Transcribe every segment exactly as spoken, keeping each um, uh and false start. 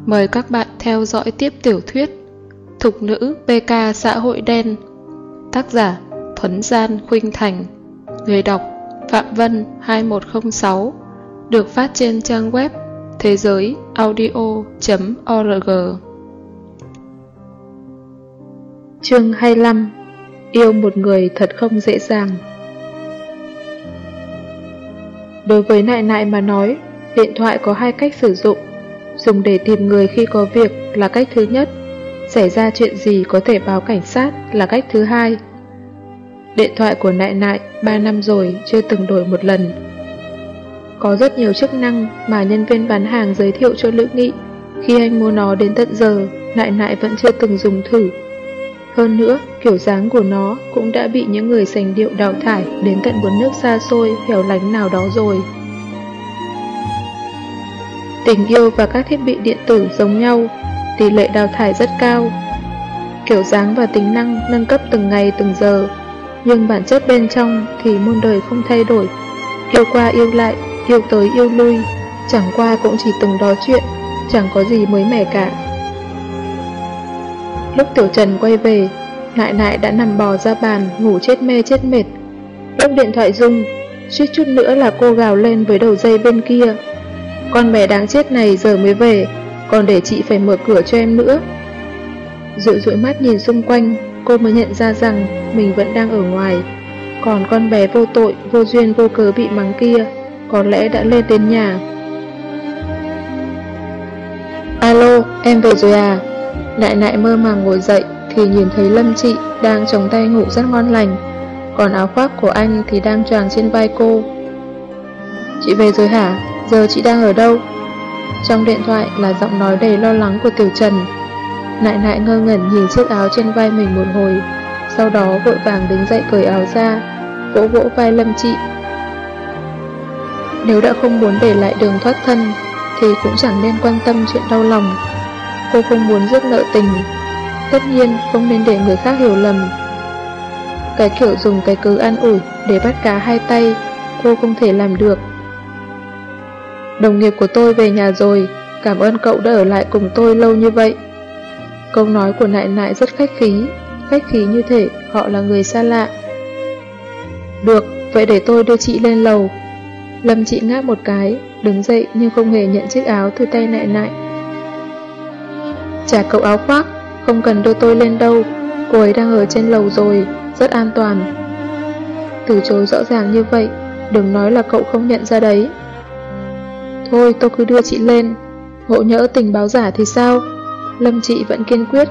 Mời các bạn theo dõi tiếp tiểu thuyết Thục nữ pê ca xã hội đen. Tác giả Thuấn Gian Khuynh Thành. Người đọc Phạm Vân hai một không sáu. Được phát trên trang web thế giới audio chấm org. Chương hai mươi lăm. Yêu một người thật không dễ dàng. Đối với Nại Nại mà nói, điện thoại có hai cách sử dụng. Dùng để tìm người khi có việc là cách thứ nhất, xảy ra chuyện gì có thể báo cảnh sát là cách thứ hai. Điện thoại của Nại Nại ba năm rồi chưa từng đổi một lần. Có rất nhiều chức năng mà nhân viên bán hàng giới thiệu cho Lữ Nghị. Khi anh mua nó đến tận giờ, Nại Nại vẫn chưa từng dùng thử. Hơn nữa, kiểu dáng của nó cũng đã bị những người sành điệu đào thải đến tận một nước xa xôi, hẻo lánh nào đó rồi. Tình yêu và các thiết bị điện tử giống nhau, tỷ lệ đào thải rất cao. Kiểu dáng và tính năng nâng cấp từng ngày từng giờ, nhưng bản chất bên trong thì muôn đời không thay đổi. Yêu qua yêu lại, yêu tới yêu lui, chẳng qua cũng chỉ từng đó chuyện, chẳng có gì mới mẻ cả. Lúc Tiểu Trần quay về, Nại Nại đã nằm bò ra bàn, ngủ chết mê chết mệt. Lúc điện thoại rung, suýt chút nữa là cô gào lên với đầu dây bên kia: "Con bé đáng chết này giờ mới về, còn để chị phải mở cửa cho em nữa." Dụi dụi mắt nhìn xung quanh, cô mới nhận ra rằng mình vẫn đang ở ngoài. Còn con bé vô tội, vô duyên vô cớ bị mắng kia có lẽ đã lên đến nhà. "Alo, em về rồi à?" Nại Nại mơ màng ngồi dậy thì nhìn thấy Lâm Chị đang chống tay ngủ rất ngon lành, còn áo khoác của anh thì đang choàng trên vai cô. "Chị về rồi hả? Giờ chị đang ở đâu?" Trong điện thoại là giọng nói đầy lo lắng của Tiểu Trần. Nại Nại ngơ ngẩn nhìn chiếc áo trên vai mình một hồi, sau đó vội vàng đứng dậy cởi áo ra, vỗ vỗ vai Lâm Chị. Nếu đã không muốn để lại đường thoát thân thì cũng chẳng nên quan tâm chuyện đau lòng. Cô không muốn rước nợ tình, tất nhiên không nên để người khác hiểu lầm. Cái kiểu dùng cái cớ an ủi để bắt cá hai tay, cô không thể làm được. "Đồng nghiệp của tôi về nhà rồi, cảm ơn cậu đã ở lại cùng tôi lâu như vậy." Câu nói của Nại Nại rất khách khí, khách khí như thể họ là người xa lạ. "Được, vậy để tôi đưa chị lên lầu." Lâm Chị ngáp một cái, đứng dậy nhưng không hề nhận chiếc áo từ tay Nại Nại. "Trả cậu áo khoác, không cần đưa tôi lên đâu, cô ấy đang ở trên lầu rồi, rất an toàn." Từ chối rõ ràng như vậy, đừng nói là cậu không nhận ra đấy. "Thôi tôi cứ đưa chị lên, ngộ nhỡ tình báo giả thì sao?" Lâm Chị vẫn kiên quyết.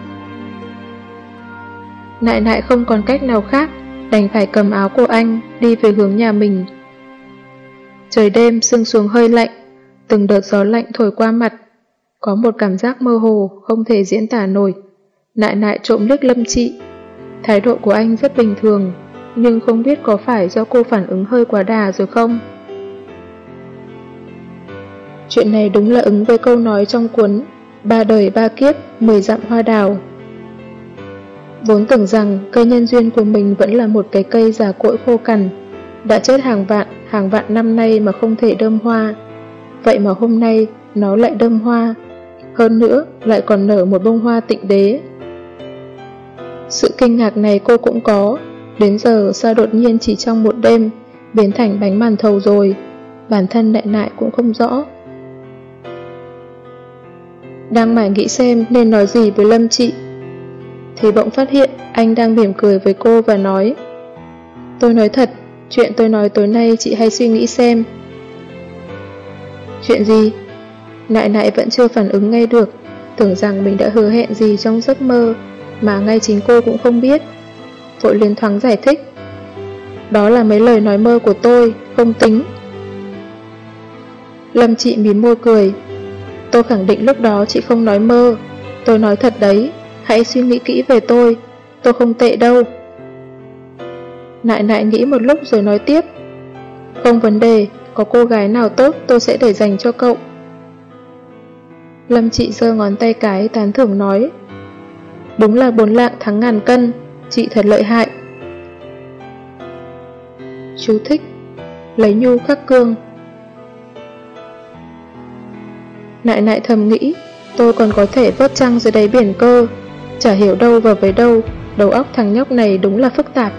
Nại Nại không còn cách nào khác, đành phải cầm áo của anh đi về hướng nhà mình. Trời đêm sương xuống hơi lạnh, từng đợt gió lạnh thổi qua mặt, có một cảm giác mơ hồ không thể diễn tả nổi. Nại Nại trộm liếc Lâm Chị. Thái độ của anh rất bình thường, nhưng không biết có phải do cô phản ứng hơi quá đà rồi không. Chuyện này đúng là ứng với câu nói trong cuốn Ba đời ba kiếp, mười dặm hoa đào. Vốn tưởng rằng cây nhân duyên của mình vẫn là một cái cây già cỗi khô cằn, đã chết hàng vạn, hàng vạn năm nay mà không thể đơm hoa. Vậy mà hôm nay nó lại đơm hoa, hơn nữa lại còn nở một bông hoa tịnh đế. Sự kinh ngạc này cô cũng có, đến giờ sao đột nhiên chỉ trong một đêm biến thành bánh màn thầu rồi, bản thân Nại Nại cũng không rõ. Đang mải nghĩ xem nên nói gì với Lâm Chị thì bỗng phát hiện anh đang mỉm cười với cô và nói: "Tôi nói thật, chuyện tôi nói tối nay chị hãy suy nghĩ xem." "Chuyện gì?" Nại Nại vẫn chưa phản ứng ngay được, tưởng rằng mình đã hứa hẹn gì trong giấc mơ mà ngay chính cô cũng không biết. Vội liền thoáng giải thích: "Đó là mấy lời nói mơ của tôi, không tính." Lâm Chị mím môi cười: "Tôi khẳng định lúc đó chị không nói mơ, tôi nói thật đấy, hãy suy nghĩ kỹ về tôi, tôi không tệ đâu." Nại Nại nghĩ một lúc rồi nói tiếp: "Không vấn đề, có cô gái nào tốt tôi sẽ để dành cho cậu." Lâm Chị giơ ngón tay cái tán thưởng nói: "Đúng là bốn lạng thắng ngàn cân, chị thật lợi hại." Chú thích: lấy nhu khắc cương. Nại Nại thầm nghĩ, Tôi còn có thể vớt trăng dưới đáy biển cơ. Chả hiểu đâu vào với đâu, đầu óc thằng nhóc này đúng là phức tạp.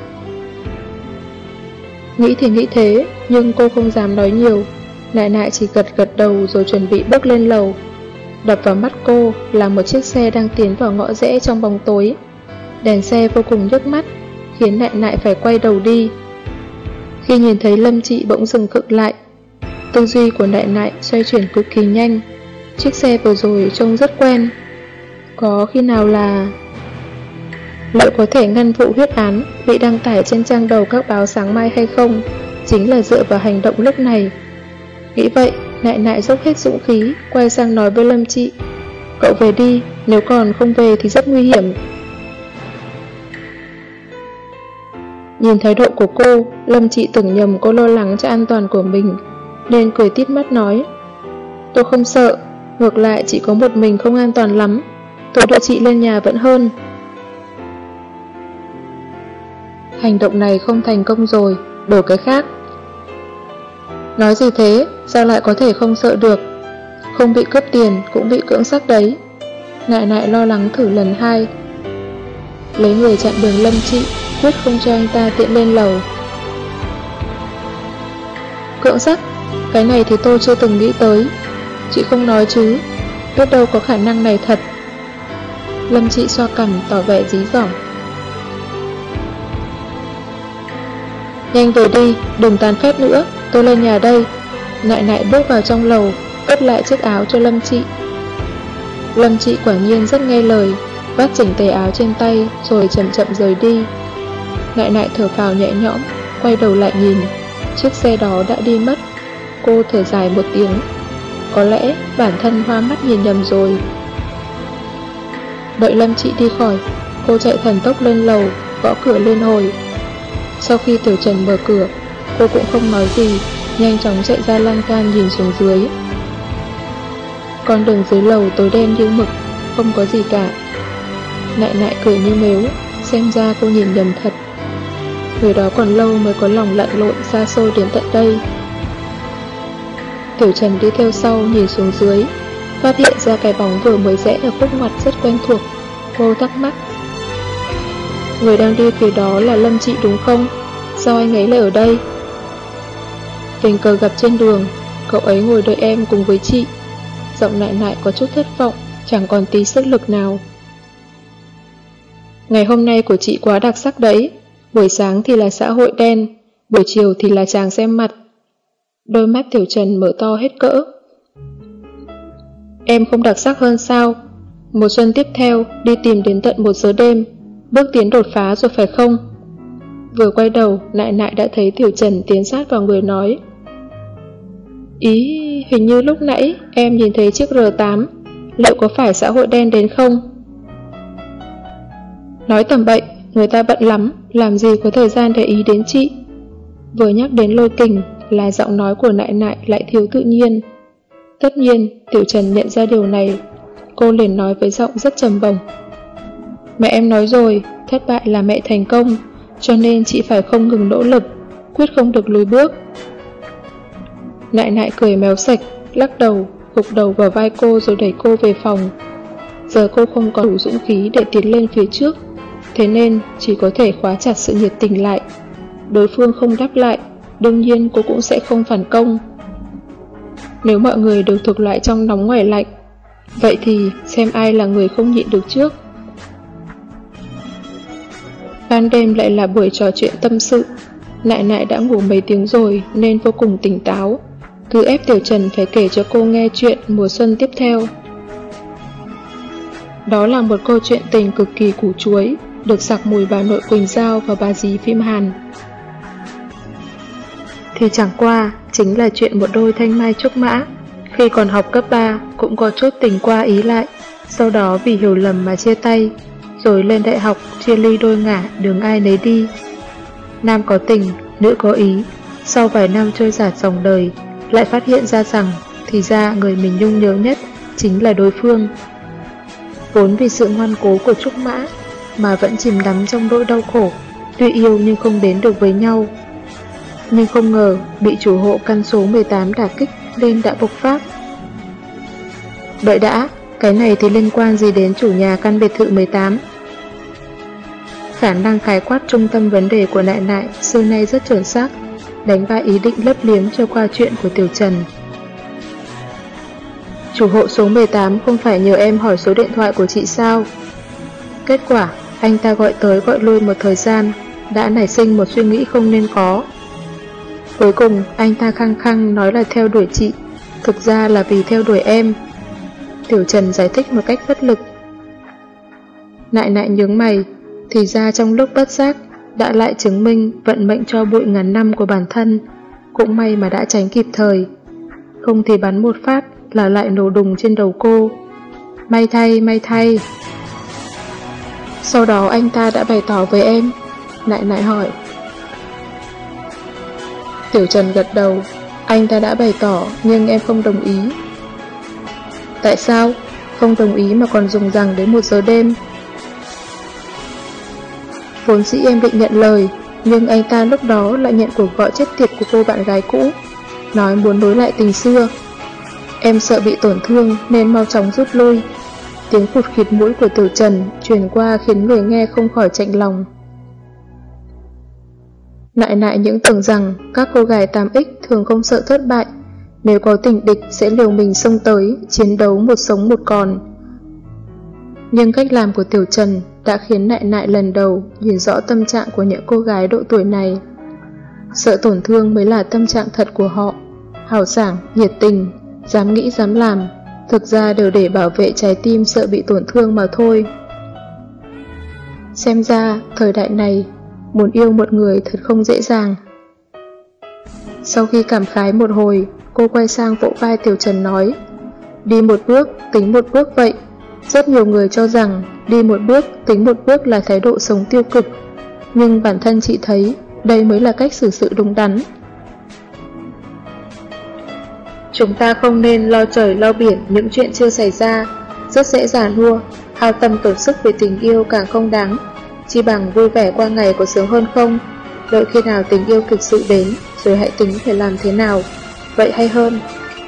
Nghĩ thì nghĩ thế, nhưng cô không dám nói nhiều. Nại nại chỉ gật gật đầu rồi chuẩn bị bước lên lầu. Đập vào mắt cô là một chiếc xe đang tiến vào ngõ rẽ trong bóng tối. Đèn xe vô cùng nhức mắt, khiến nại nại phải quay đầu đi. Khi nhìn thấy Lâm Trị bỗng dừng khựng lại, tư duy của nại nại xoay chuyển cực kỳ nhanh. Chiếc xe vừa rồi trông rất quen. Có khi nào là... Liệu có thể ngăn vụ huyết án bị đăng tải trên trang đầu các báo sáng mai hay không, chính là dựa vào hành động lúc này. Nghĩ vậy, nại nại dốc hết dũng khí, quay sang nói với Lâm Trị: "Cậu về đi, nếu còn không về thì rất nguy hiểm." Nhìn thái độ của cô, Lâm Trị tưởng nhầm cô lo lắng cho an toàn của mình, nên cười tít mắt nói: "Tôi không sợ, ngược lại chị có một mình không an toàn lắm, tôi đưa chị lên nhà vẫn hơn." Hành động này không thành công rồi, đổi cái khác. Nói gì thế, sao lại có thể không sợ được? Không bị cướp tiền cũng bị cưỡng sắc đấy. Nại nại lo lắng thử lần hai. Lấy người chặn đường Lâm Trị, quyết không cho anh ta tiện lên lầu. Cưỡng sắc? Cái này thì tôi chưa từng nghĩ tới. Chị không nói chứ, biết đâu có khả năng này thật. Lâm Trị xoa cằm tỏ vẻ dí dỏm. Nhanh về đi, đừng tán phét nữa, tôi lên nhà đây. Nại nại bước vào trong lầu, ướp lại chiếc áo cho Lâm Trị. Lâm Trị quả nhiên rất nghe lời, vác chỉnh tề áo trên tay rồi chậm chậm rời đi. Nại nại thở phào nhẹ nhõm, quay đầu lại nhìn, chiếc xe đó đã đi mất. Cô thở dài một tiếng, có lẽ bản thân hoa mắt nhìn nhầm rồi. Đợi Lâm Trị đi khỏi, cô chạy thần tốc lên lầu, gõ cửa liên hồi. Sau khi Tiểu Trần mở cửa, cô cũng không nói gì, nhanh chóng chạy ra lan can nhìn xuống dưới. Con đường dưới lầu tối đen như mực, không có gì cả. Nại nại cười như mếu, xem ra cô nhìn nhầm thật. Người đó còn lâu mới có lòng lặn lội xa xôi đến tận đây. Tiểu Trần đi theo sau nhìn xuống dưới, phát hiện ra cái bóng vừa mới rẽ ở khúc ngoặt rất quen thuộc. Cô thắc mắc: người đang đi phía đó là Lâm Trị đúng không? Sao anh ấy lại ở đây? Tình cờ gặp trên đường, cậu ấy ngồi đợi em cùng với chị. Giọng nại nại có chút thất vọng, chẳng còn tí sức lực nào. Ngày hôm nay của chị quá đặc sắc đấy. Buổi sáng thì là xã hội đen, buổi chiều thì là chàng xem mặt. Đôi mắt Tiểu Trần mở to hết cỡ. Em không đặc sắc hơn sao? Một xuân tiếp theo đi tìm đến tận một giờ đêm, bước tiến đột phá rồi phải không? Vừa quay đầu, nại nại đã thấy Tiểu Trần tiến sát vào người nói: Ý, hình như lúc nãy em nhìn thấy chiếc R tám, liệu có phải xã hội đen đến không? Nói tầm bậy, người ta bận lắm, làm gì có thời gian để ý đến chị. Vừa nhắc đến Lôi Kình là giọng nói của nại nại lại thiếu tự nhiên. Tất nhiên, Tiểu Trần nhận ra điều này, cô liền nói với giọng rất trầm bổng: Mẹ em nói rồi, thất bại là mẹ thành công, cho nên chị phải không ngừng nỗ lực, quyết không được lùi bước. Nại nại cười méo sạch, lắc đầu, gục đầu vào vai cô rồi đẩy cô về phòng. Giờ cô không có đủ dũng khí để tiến lên phía trước, thế nên chỉ có thể khóa chặt sự nhiệt tình lại. Đối phương không đáp lại, đương nhiên cô cũng sẽ không phản công. Nếu mọi người đều thuộc loại trong nóng ngoài lạnh, vậy thì xem ai là người không nhịn được trước. Ban đêm lại là buổi trò chuyện tâm sự. Nại nại đã ngủ mấy tiếng rồi nên vô cùng tỉnh táo, cứ ép Tiểu Trần phải kể cho cô nghe chuyện mùa xuân tiếp theo. Đó là một câu chuyện tình cực kỳ củ chuối, được sặc mùi bà nội Quỳnh Giao và bà dì phim Hàn. Thì chẳng qua chính là chuyện một đôi thanh mai trúc mã, khi còn học cấp ba cũng có chút tình qua ý lại, sau đó vì hiểu lầm mà chia tay, rồi lên đại học chia ly đôi ngả, đường ai nấy đi. Nam có tình, nữ có ý, sau vài năm trôi dạt dòng đời, lại phát hiện ra rằng thì ra người mình nhung nhớ nhất chính là đối phương. Vốn vì sự ngoan cố của Trúc Mã mà vẫn chìm đắm trong nỗi đau khổ, tuy yêu nhưng không đến được với nhau. Nhưng không ngờ bị chủ hộ căn số mười tám đả kích nên đã bộc phát. Đợi đã, Cái này thì liên quan gì đến chủ nhà căn biệt thự mười tám? Khả năng khái quát trung tâm vấn đề của Nại Nại xưa nay rất chuẩn xác, đánh bại ý định lấp liếm cho qua chuyện của Tiểu Trần. Chủ hộ số mười tám không phải nhờ em hỏi số điện thoại của chị sao? Kết quả, anh ta gọi tới gọi lui một thời gian, đã nảy sinh một suy nghĩ không nên có. Cuối cùng, anh ta khăng khăng nói là theo đuổi chị, thực ra là vì theo đuổi em. Tiểu Trần giải thích một cách bất lực. Nại Nại nhướng mày, thì ra trong lúc bất giác đã lại chứng minh vận mệnh cho bụi ngàn năm của bản thân. Cũng may mà đã tránh kịp thời, không thì bắn một phát là lại nổ đùng trên đầu cô. May thay, may thay. Sau đó anh ta đã bày tỏ với em? Nại Nại hỏi. Tiểu Trần gật đầu. Anh ta đã bày tỏ, nhưng em không đồng ý. Tại sao? Không đồng ý mà còn dùng rằng đến một giờ đêm. Vốn dĩ em định nhận lời, nhưng anh ta lúc đó lại nhận cuộc gọi chết tiệt của cô bạn gái cũ, nói muốn nối lại tình xưa. Em sợ bị tổn thương nên mau chóng rút lui. Tiếng khụt khịt mũi của Tiểu Trần truyền qua khiến người nghe không khỏi chạnh lòng. Nại Nại những tưởng rằng các cô gái tám x thường không sợ thất bại, nếu có tình địch sẽ liều mình xông tới, chiến đấu một sống một còn. Nhưng cách làm của Tiểu Trần đã khiến Nại Nại lần đầu nhìn rõ tâm trạng của những cô gái độ tuổi này. Sợ tổn thương mới là tâm trạng thật của họ, hào sảng, nhiệt tình, dám nghĩ dám làm, thực ra đều để bảo vệ trái tim sợ bị tổn thương mà thôi. Xem ra, thời đại này, muốn yêu một người thật không dễ dàng. Sau khi cảm khái một hồi, cô quay sang vỗ vai Tiểu Trần nói, đi một bước, tính một bước vậy. Rất nhiều người cho rằng đi một bước, tính một bước là thái độ sống tiêu cực, nhưng bản thân chị thấy đây mới là cách xử sự đúng đắn. Chúng ta không nên lo trời lo biển những chuyện chưa xảy ra, rất dễ già nua, hao tâm tổn sức về tình yêu càng không đáng. Chỉ bằng vui vẻ qua ngày có sướng hơn không? Đợi khi nào tình yêu thực sự đến, rồi hãy tính phải làm thế nào, vậy hay hơn.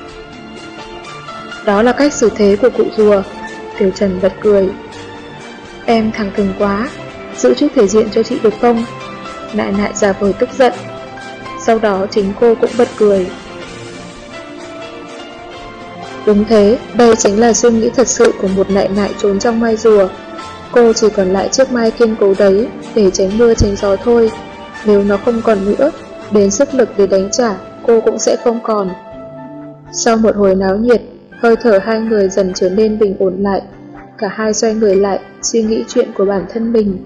Đó là cách xử thế của cụ rùa. Tiểu Trần bật cười. Em thẳng thừng quá, giữ chút thể diện cho chị được không? Nại Nại giả vờ tức giận. Sau đó chính cô cũng bật cười. Đúng thế, đây chính là suy nghĩ thật sự của một Nại Nại trốn trong mai rùa. Cô chỉ còn lại chiếc mai kiên cố đấy để tránh mưa tránh gió thôi. Nếu nó không còn nữa, đến sức lực để đánh trả cô cũng sẽ không còn. Sau một hồi náo nhiệt, hơi thở hai người dần trở nên bình ổn lại. Cả hai xoay người lại, suy nghĩ chuyện của bản thân mình.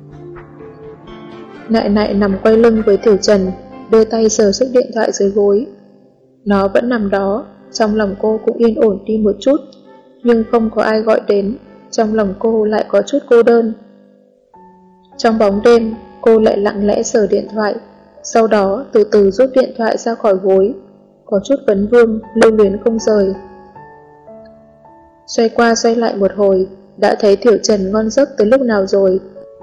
Nại Nại nằm quay lưng với Tiểu Trần, đưa tay sờ chiếc điện thoại dưới gối. Nó vẫn nằm đó, trong lòng cô cũng yên ổn đi một chút, nhưng không có ai gọi đến, trong lòng cô lại có chút cô đơn. Trong bóng đêm, cô lại lặng lẽ sờ điện thoại, sau đó từ từ rút điện thoại ra khỏi gối, có chút vấn vương, lưu luyến không rời. Xoay qua xoay lại một hồi, đã thấy Tiểu Trần ngon giấc từ lúc nào rồi.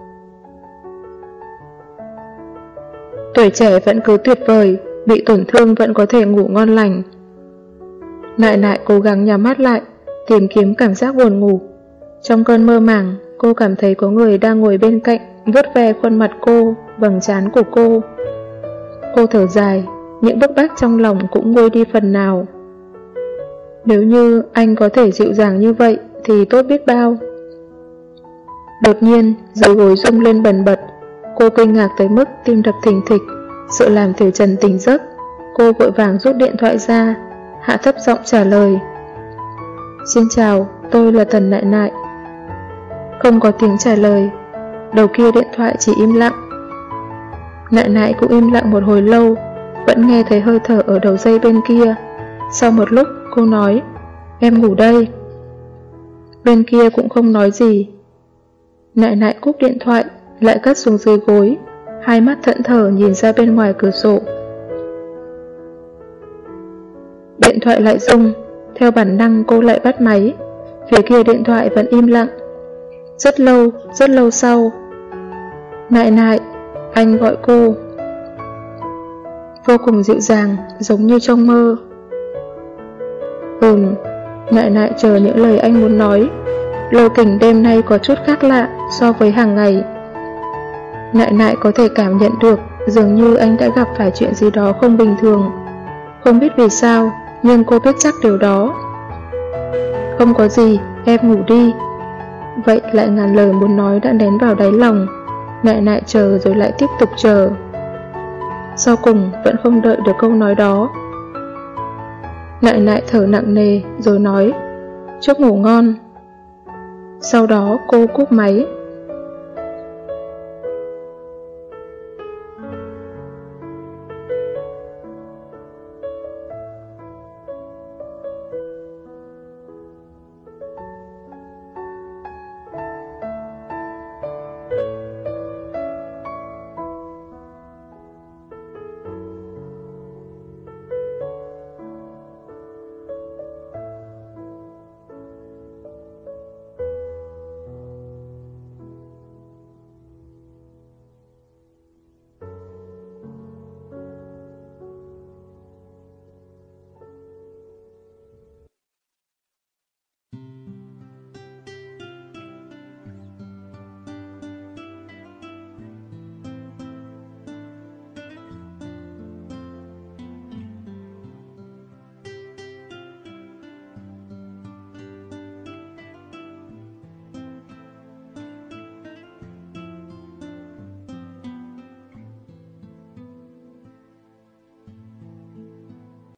Tuổi trẻ vẫn cứ tuyệt vời, bị tổn thương vẫn có thể ngủ ngon lành. Nại Nại cố gắng nhắm mắt lại, tìm kiếm cảm giác buồn ngủ. Trong cơn mơ màng, cô cảm thấy có người đang ngồi bên cạnh, vuốt ve khuôn mặt cô, vầng trán của cô. Cô thở dài, những bức bách trong lòng cũng nguôi đi phần nào. Nếu như anh có thể dịu dàng như vậy thì tốt biết bao. Đột nhiên, dưới gối rung lên bần bật. Cô kinh ngạc tới mức tim đập thình thịch, sợ làm Tiểu Trần tỉnh giấc. Cô vội vàng rút điện thoại ra, hạ thấp giọng trả lời. Xin chào, tôi là Tần Nại Nại. Không có tiếng trả lời. Đầu kia điện thoại chỉ im lặng. Nại Nại cũng im lặng một hồi lâu, vẫn nghe thấy hơi thở ở đầu dây bên kia. Sau một lúc cô nói, em ngủ đây. Bên kia cũng không nói gì. Nại Nại cúp điện thoại, lại cất xuống dưới gối, hai mắt thẫn thờ nhìn ra bên ngoài cửa sổ. Điện thoại lại rung, theo bản năng cô lại bắt máy. Phía kia điện thoại vẫn im lặng. Rất lâu, rất lâu sau, Nại Nại, anh gọi cô. Vô cùng dịu dàng, giống như trong mơ. Ừm, Nại nại chờ những lời anh muốn nói. Lôi Kình đêm nay có chút khác lạ so với hàng ngày. Nại nại có thể cảm nhận được dường như anh đã gặp phải chuyện gì đó không bình thường. Không biết vì sao, nhưng cô biết chắc điều đó. Không có gì, em ngủ đi. Vậy lại ngàn lời muốn nói đã nén vào đáy lòng. Nại nại chờ rồi lại tiếp tục chờ. Sau cùng vẫn không đợi được câu nói đó. Nại nại thở nặng nề rồi nói, chúc ngủ ngon. Sau đó cô cúp máy.